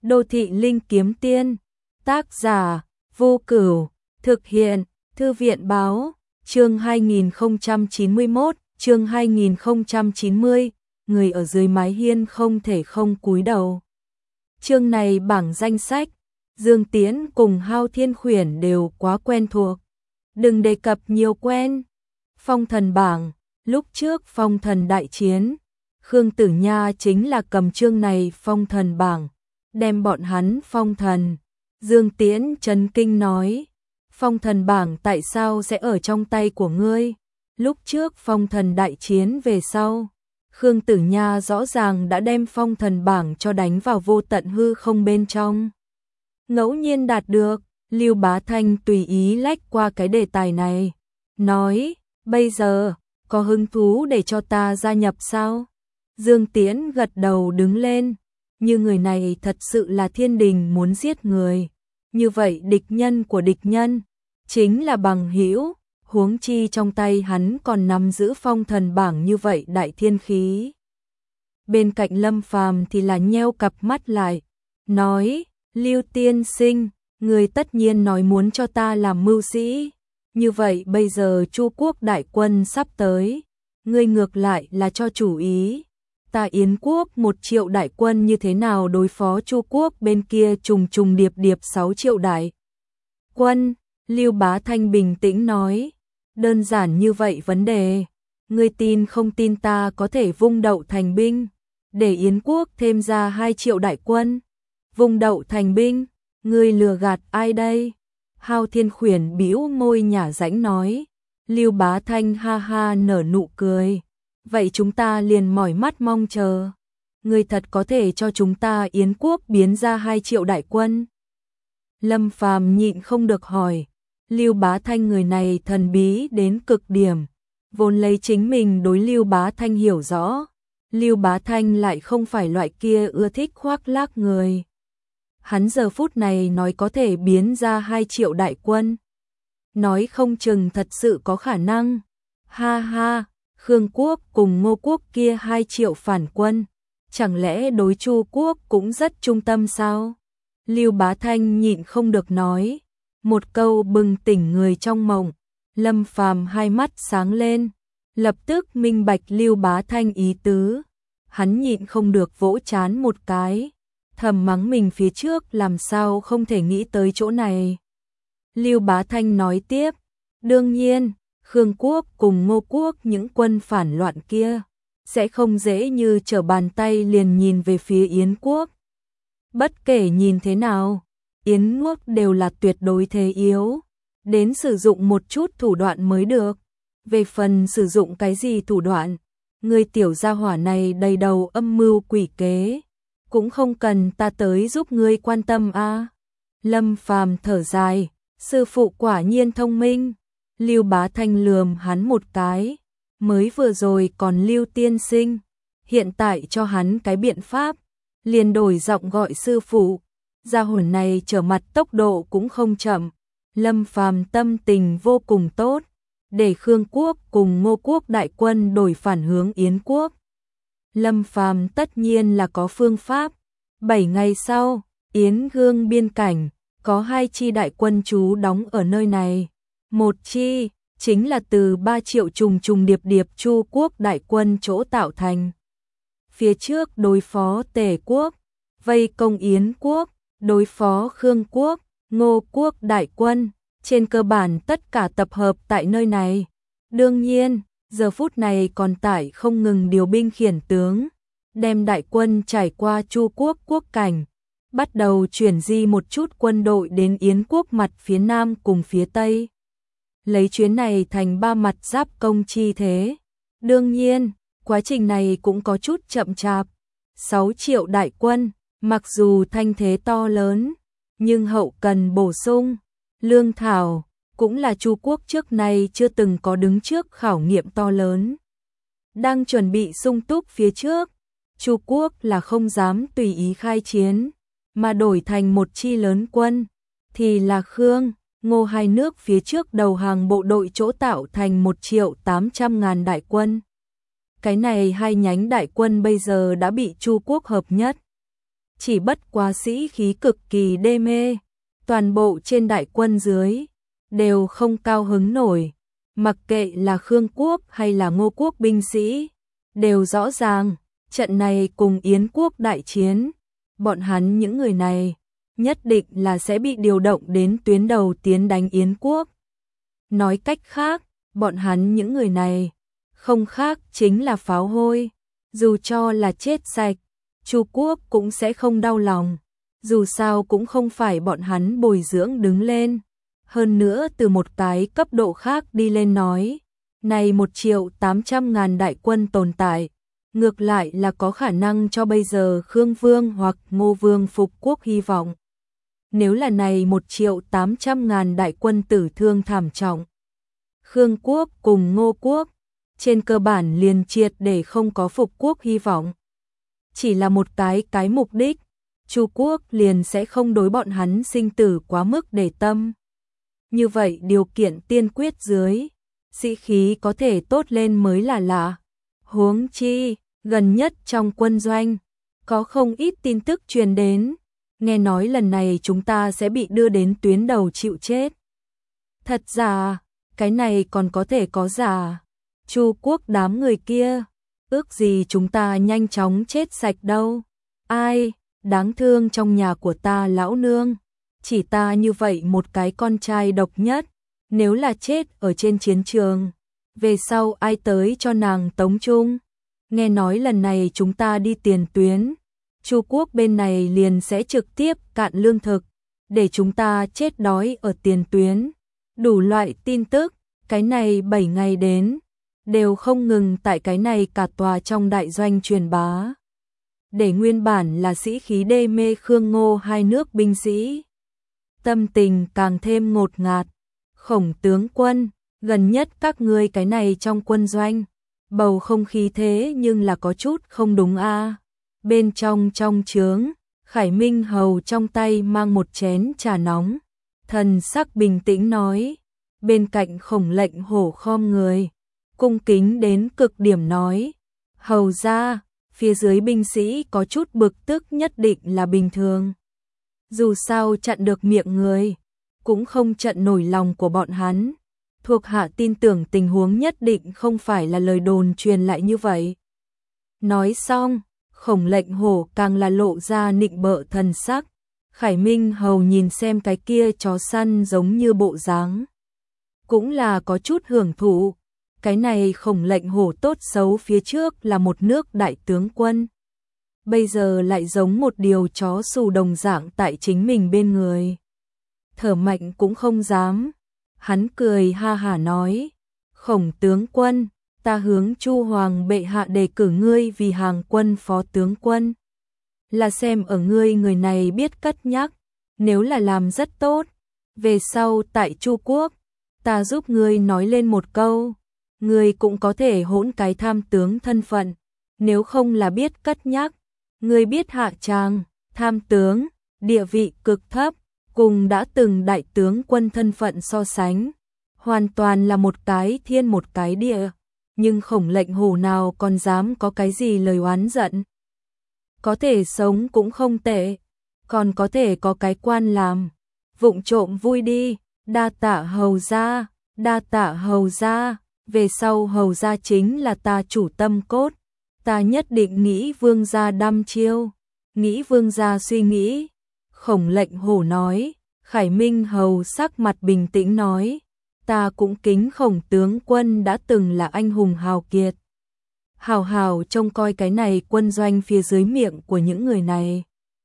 Đô thị linh kiếm tiên, tác giả Vô Cửu, thực hiện Thư viện báo, chương 2091, chương 2090, người ở dưới mái hiên không thể không cúi đầu. Chương này bảng danh sách, Dương Tiễn cùng Hao Thiên Khuyển đều quá quen thuộc. Đừng đề cập nhiều quen. Phong thần bảng, lúc trước phong thần đại chiến, Khương Tử Nha chính là cầm chương này phong thần bảng, đem bọn hắn phong thần. Dương Tiễn chấn kinh nói, phong thần bảng tại sao sẽ ở trong tay của ngươi? Lúc trước phong thần đại chiến về sau, Khương Tử Nha rõ ràng đã đem phong thần bảng cho đánh vào vô tận hư không bên trong. Ngẫu nhiên đạt được, Lưu Bá Thanh tùy ý lách qua cái đề tài này, nói, bây giờ, có hứng thú để cho ta gia nhập sao? Dương Tiễn gật đầu đứng lên, như người này thật sự là thiên đình muốn giết người. Như vậy địch nhân của địch nhân, chính là bằng hữu, huống chi trong tay hắn còn nắm giữ phong thần bảng như vậy đại thiên khí. Bên cạnh Lâm Phàm thì là nheo cặp mắt lại, nói, Lưu tiên sinh, người tất nhiên nói muốn cho ta làm mưu sĩ. Như vậy bây giờ Chu quốc đại quân sắp tới, ngươi ngược lại là cho chủ ý. Ta Yến quốc 1 triệu đại quân như thế nào đối phó Chu quốc bên kia trùng trùng điệp điệp 6 triệu đại quân? Lưu Bá Thanh bình tĩnh nói, đơn giản như vậy vấn đề, ngươi tin không tin ta có thể vung đậu thành binh, để Yến quốc thêm ra 2 triệu đại quân. Vung đậu thành binh, ngươi lừa gạt ai đây? Hao Thiên Khuyển bĩu môi nhả rãnh nói. Lưu Bá Thanh ha ha nở nụ cười. Vậy chúng ta liền mỏi mắt mong chờ. Ngươi thật có thể cho chúng ta Yến quốc biến ra 2 triệu đại quân? Lâm Phàm nhịn không được hỏi. Lưu Bá Thanh người này thần bí đến cực điểm. Vốn lấy chính mình đối Lưu Bá Thanh hiểu rõ. Lưu Bá Thanh lại không phải loại kia ưa thích khoác lác người. Hắn giờ phút này nói có thể biến ra 2 triệu đại quân. Nói không chừng thật sự có khả năng. Ha ha, Khương quốc cùng Ngô quốc kia 2 triệu phản quân. Chẳng lẽ đối Chu quốc cũng rất trung tâm sao? Lưu Bá Thanh nhịn không được nói. Một câu bừng tỉnh người trong mộng. Lâm Phàm hai mắt sáng lên. Lập tức minh bạch Lưu Bá Thanh ý tứ. Hắn nhịn không được vỗ trán một cái. Thầm mắng mình phía trước làm sao không thể nghĩ tới chỗ này. Lưu Bá Thanh nói tiếp, đương nhiên, Khương quốc cùng Ngô quốc những quân phản loạn kia, sẽ không dễ như trở bàn tay liền nhìn về phía Yến quốc. Bất kể nhìn thế nào, Yến quốc đều là tuyệt đối thế yếu, đến sử dụng một chút thủ đoạn mới được. Về phần sử dụng cái gì thủ đoạn, người tiểu gia hỏa này đầy đầu âm mưu quỷ kế. Cũng không cần ta tới giúp ngươi quan tâm a. Lâm Phàm thở dài, sư phụ quả nhiên thông minh. Lưu Bá Thanh lườm hắn một cái, mới vừa rồi còn Lưu tiên sinh, hiện tại cho hắn cái biện pháp, liền đổi giọng gọi sư phụ. Gia hỏa này trở mặt tốc độ cũng không chậm. Lâm Phàm tâm tình vô cùng tốt, để Khương quốc cùng Ngô quốc đại quân đổi phản hướng Yến quốc. Lâm Phàm tất nhiên là có phương pháp. 7 ngày sau, Yến Gương biên cảnh, có 2 chi đại quân trú đóng ở nơi này. Một chi, chính là từ 3 triệu trùng trùng điệp điệp Chu quốc đại quân chỗ tạo thành. Phía trước đối phó Tề quốc, vây công Yến quốc, đối phó Khương quốc, Ngô quốc đại quân, trên cơ bản tất cả tập hợp tại nơi này. Đương nhiên, giờ phút này còn tải không ngừng điều binh khiển tướng, đem đại quân trải qua Chu quốc quốc cảnh, bắt đầu chuyển di một chút quân đội đến Yến quốc mặt phía nam cùng phía tây. Lấy chuyến này thành 3 mặt giáp công chi thế. Đương nhiên, quá trình này cũng có chút chậm chạp. 6 triệu đại quân, mặc dù thanh thế to lớn, nhưng hậu cần bổ sung, lương thảo, cũng là Chu quốc trước nay chưa từng có đứng trước khảo nghiệm to lớn. Đang chuẩn bị sung túc phía trước, Chu quốc là không dám tùy ý khai chiến, mà đổi thành một chi lớn quân, thì là Khương, Ngô hai nước phía trước đầu hàng bộ đội chỗ tạo thành 1.800.000 đại quân. Cái này hai nhánh đại quân bây giờ đã bị Chu quốc hợp nhất. chỉ bất quá sĩ khí cực kỳ đê mê, toàn bộ trên đại quân dưới đều không cao hứng nổi, mặc kệ là Khương quốc hay là Ngô quốc binh sĩ, đều rõ ràng, trận này cùng Yến quốc đại chiến, bọn hắn những người này nhất định là sẽ bị điều động đến tuyến đầu tiến đánh Yến quốc. Nói cách khác, bọn hắn những người này không khác chính là pháo hôi, dù cho là chết sạch, Chu quốc cũng sẽ không đau lòng, dù sao cũng không phải bọn hắn bồi dưỡng đứng lên. Hơn nữa từ một cái cấp độ khác đi lên nói, này 1.800.000 đại quân tồn tại, ngược lại là có khả năng cho bây giờ Khương Vương hoặc Ngô Vương phục quốc hy vọng. Nếu là này 1.800.000 đại quân tử thương thảm trọng, Khương quốc cùng Ngô quốc, trên cơ bản liền triệt để không có phục quốc hy vọng. Chỉ là một cái mục đích, Chu quốc liền sẽ không đối bọn hắn sinh tử quá mức để tâm. Như vậy điều kiện tiên quyết dưới, sĩ khí có thể tốt lên mới là lạ. Huống chi, gần nhất trong quân doanh, có không ít tin tức truyền đến, nghe nói lần này chúng ta sẽ bị đưa đến tuyến đầu chịu chết. Thật giả, cái này còn có thể có giả. Chu quốc đám người kia, ước gì chúng ta nhanh chóng chết sạch đâu. Ai, đáng thương trong nhà của ta lão nương, chỉ ta như vậy một cái con trai độc nhất, nếu là chết ở trên chiến trường, về sau ai tới cho nàng tống chung. Nghe nói lần này chúng ta đi tiền tuyến, Chu quốc bên này liền sẽ trực tiếp cạn lương thực, để chúng ta chết đói ở tiền tuyến. Đủ loại tin tức, cái này 7 ngày đến, đều không ngừng tại cái này cả tòa trong đại doanh truyền bá. Để nguyên bản là sĩ khí đê mê Khương Ngô hai nước binh sĩ, tâm tình càng thêm ngột ngạt. Khổng tướng quân, gần nhất các ngươi cái này trong quân doanh, bầu không khí thế nhưng là có chút không đúng a. Bên trong trướng, Khải Minh hầu trong tay mang một chén trà nóng, thần sắc bình tĩnh nói, bên cạnh Khổng lệnh hổ khom người, cung kính đến cực điểm nói, hầu ra, phía dưới binh sĩ có chút bực tức nhất định là bình thường. Dù sao chặn được miệng người, cũng không chặn nổi lòng của bọn hắn. Thuộc hạ tin tưởng tình huống nhất định không phải là lời đồn truyền lại như vậy. Nói xong, Khổng lệnh hổ càng là lộ ra nịnh bợ thần sắc. Khải Minh hầu nhìn xem cái kia chó săn giống như bộ dáng, cũng là có chút hưởng thụ. Cái này Khổng lệnh hổ tốt xấu phía trước là một nước đại tướng quân, bây giờ lại giống một điều chó xù đồng dạng tại chính mình bên người, thở mạnh cũng không dám. Hắn cười ha hả nói, Khổng tướng quân, ta hướng Chu Hoàng bệ hạ đề cử ngươi vì hàng quân phó tướng quân, là xem ở ngươi người này biết cất nhắc, nếu là làm rất tốt, về sau tại Chu quốc, ta giúp ngươi nói lên một câu, ngươi cũng có thể hỗn cái tham tướng thân phận, nếu không là biết cất nhắc, ngươi biết hạ tràng, tham tướng, địa vị cực thấp, cùng đã từng đại tướng quân thân phận so sánh, hoàn toàn là một cái thiên một cái địa, nhưng Khổng lệnh hổ nào còn dám có cái gì lời oán giận. Có thể sống cũng không tệ, còn có thể có cái quan làm, vụng trộm vui đi, đa tạ hầu gia, đa tạ hầu gia, về sau hầu gia chính là ta chủ tâm cốt, ta nhất định nghĩ vương gia đăm chiêu, nghĩ vương gia suy nghĩ. Khổng lệnh hổ nói. Khải Minh hầu sắc mặt bình tĩnh nói, ta cũng kính Khổng tướng quân đã từng là anh hùng hào kiệt. Hào hào trông coi cái này quân doanh phía dưới miệng của những người này.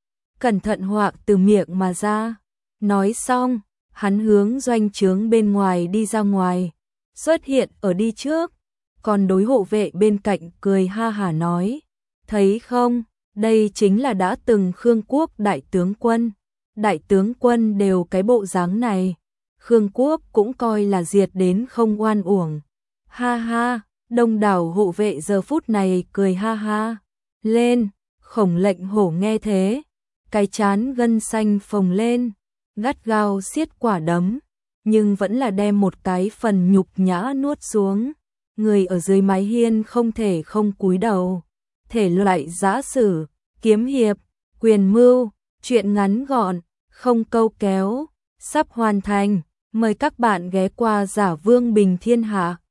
Cẩn thận họa từ miệng mà ra. Nói xong, hắn hướng doanh trướng bên ngoài đi ra ngoài, xuất hiện ở đi trước, còn đối hộ vệ bên cạnh cười ha hả nói, thấy không, đây chính là đã từng Khương quốc đại tướng quân. Đại tướng quân đều cái bộ dáng này, Khương quốc cũng coi là diệt đến không oan uổng. Ha ha, đông đảo hộ vệ giờ phút này cười ha ha lên. Khổng lệnh hổ nghe thế, cái trán gân xanh phồng lên, gắt gao siết quả đấm, nhưng vẫn là đem một cái phần nhục nhã nuốt xuống. Người ở dưới mái hiên không thể không cúi đầu. Thể loại giã sử, kiếm hiệp, Quyền Mưu, chuyện ngắn gọn, không câu kéo, sắp hoàn thành. Mời các bạn ghé qua Giả Vương Bình Thiên Hạ.